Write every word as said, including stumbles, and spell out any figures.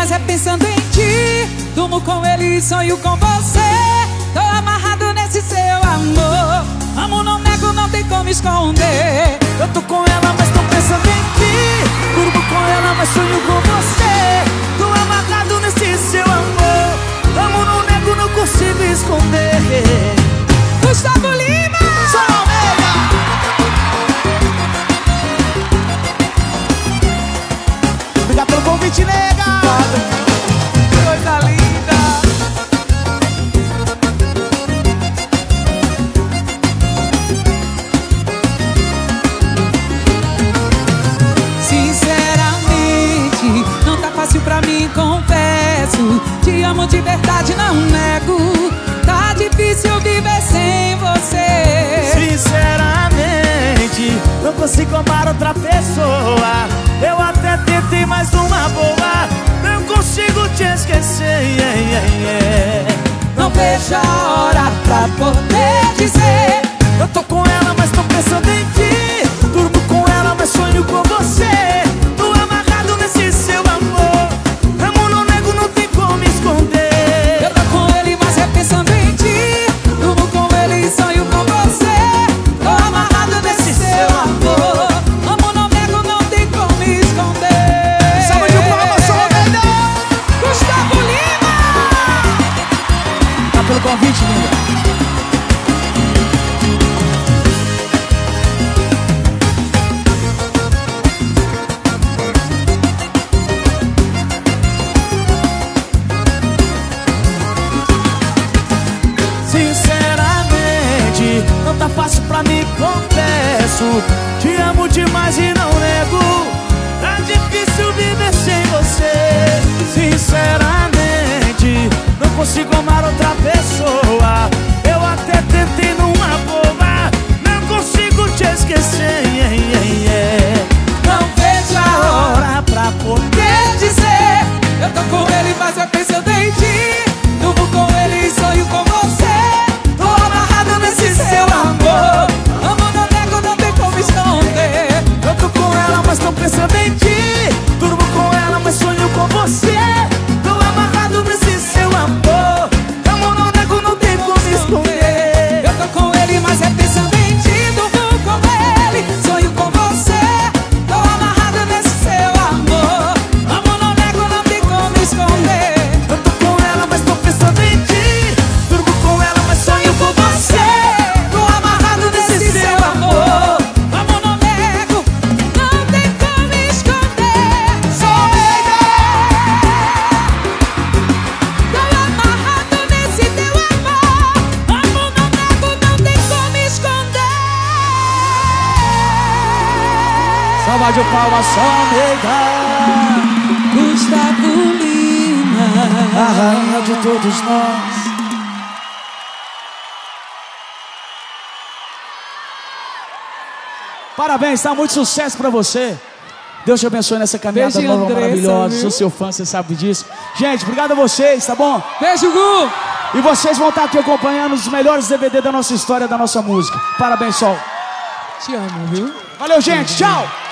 mas é pensando em ti. Durmo com ele e sonho com você. Tô amarrado nesse seu amor. Amo, não nego, não tem como esconder. Eu tô com ela, mas tô pensando em ti. Durmo com ela, mas sonho com você. Tô amarrado nesse seu amor. Amo, não nego, não consigo esconder. Gustavo Lima! Só Almeida! Obrigado pelo convite, nega! Coisa linda! Sinceramente, não tá fácil pra mim, confesso. Te amo de verdade, não nego. Tá difícil viver sem você. Sinceramente, não consigo amar outra pessoa. Eu até tentei mais uma boa. Não consigo te esquecer, yeah, yeah, yeah. Não vejo a hora pra poder dizer. Eu tô com ela, mas tô pensando em ti. Durmo com ela, mas sonho com você. Tô amarrado nesse seu amor. Amo, não nego, não tem como esconder. Eu tô com ele, mas é pensando em ti. Durmo com ele e sonho com você. Tô amarrado nesse seu amor. Amo, não nego, não tem como esconder. Salve de palmas, só Almeida! Gustavo Lima! Tá pelo convite, linda. Sinceramente, não tá fácil pra mim, confesso. Te amo demais e não nego. Tá difícil viver sem você. Sinceramente, não consigo amar outra pessoa. Eu até tentei numa boa. Não consigo te esquecer, yeah, yeah, yeah. Não vejo a hora pra poder dizer. Eu tô com ele, mas é pensando em ti. Durmo com ele e sonho com você. Tô amarrado nesse seu amor. Amo, não nego, não tem como esconder. Eu tô com ela, mas tô pensando em ti. Durmo com ela, mas sonho com você. Tô amarrado nesse seu amor. Amo, não nego, não tem como esconder. Eu tô com ele, mas é pensando em ti. Durmo com ele, sonho com você. Tô amarrado nesse seu amor. Amo, não nego, não tem como esconder. Eu tô com ela, mas tô pensando em ti. Durmo com ela, mas sonho com você. Tô amarrado nesse seu amor. Amo, não nego, não tem como esconder. Sou Almeida. Tô amarrado nesse teu amor. Amo, não nego, não tem como esconder. Salva de palmas, só Almeida. Gustavo Lima, A rainha de todos nós. Parabéns, tá? Muito sucesso pra você. Deus te abençoe nessa caminhada Beijo, nova, Andressa, maravilhosa. viu? Sou seu fã, você sabe disso. Gente, obrigado a vocês, tá bom? beijo, Gu. E vocês vão estar aqui acompanhando os melhores D V D da nossa história, da nossa música. Parabéns, Sol. Te amo, viu? Valeu, gente. Tchau.